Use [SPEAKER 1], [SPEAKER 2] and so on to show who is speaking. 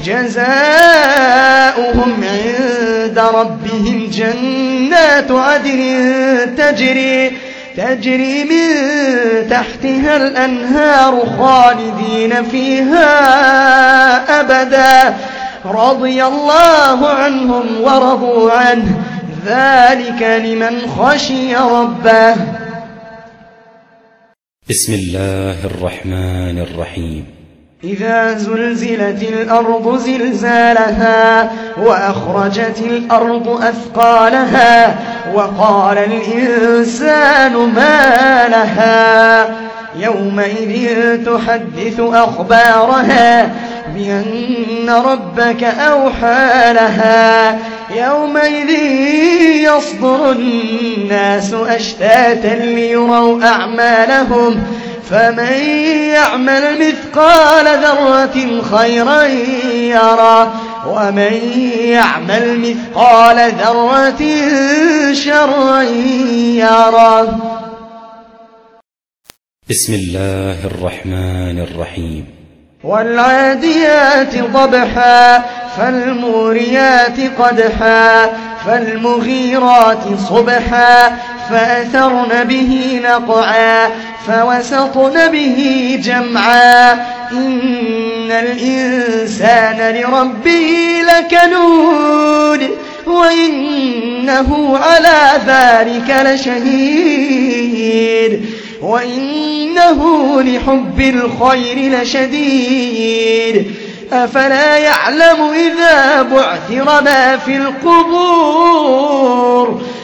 [SPEAKER 1] جزاؤهم عند ربهم جنات عدن تجري من تحتها الأنهار خالدين فيها أبدا رضي الله عنهم ورضوا عنه ذلك لمن خشي ربه.
[SPEAKER 2] بسم الله الرحمن الرحيم.
[SPEAKER 1] إذا زلزلت الأرض زلزالها وأخرجت الأرض أثقالها وقال الإنسان ما لها يومئذ تحدث أخبارها بأن ربك أوحى لها يومئذ يصدر الناس أشتاتا ليروا أعمالهم فمن يعمل مثقال ذرة خيرا يره ومن يعمل مثقال ذرة شرا يره.
[SPEAKER 2] بسم الله الرحمن الرحيم.
[SPEAKER 1] والعاديات ضبحا فالموريات قدحا فالمغيرات صبحا فأثرن به نقعا فوسطن به جمعا إن الإنسان لربه لكنود وإنه على ذلك لشهيد وإنه لحب الخير لشديد أفلا يعلم إذا بعثر ما في القبور